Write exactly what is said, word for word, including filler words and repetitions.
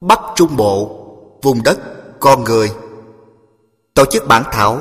Bắc Trung Bộ, vùng đất con người. Tổ chức bản thảo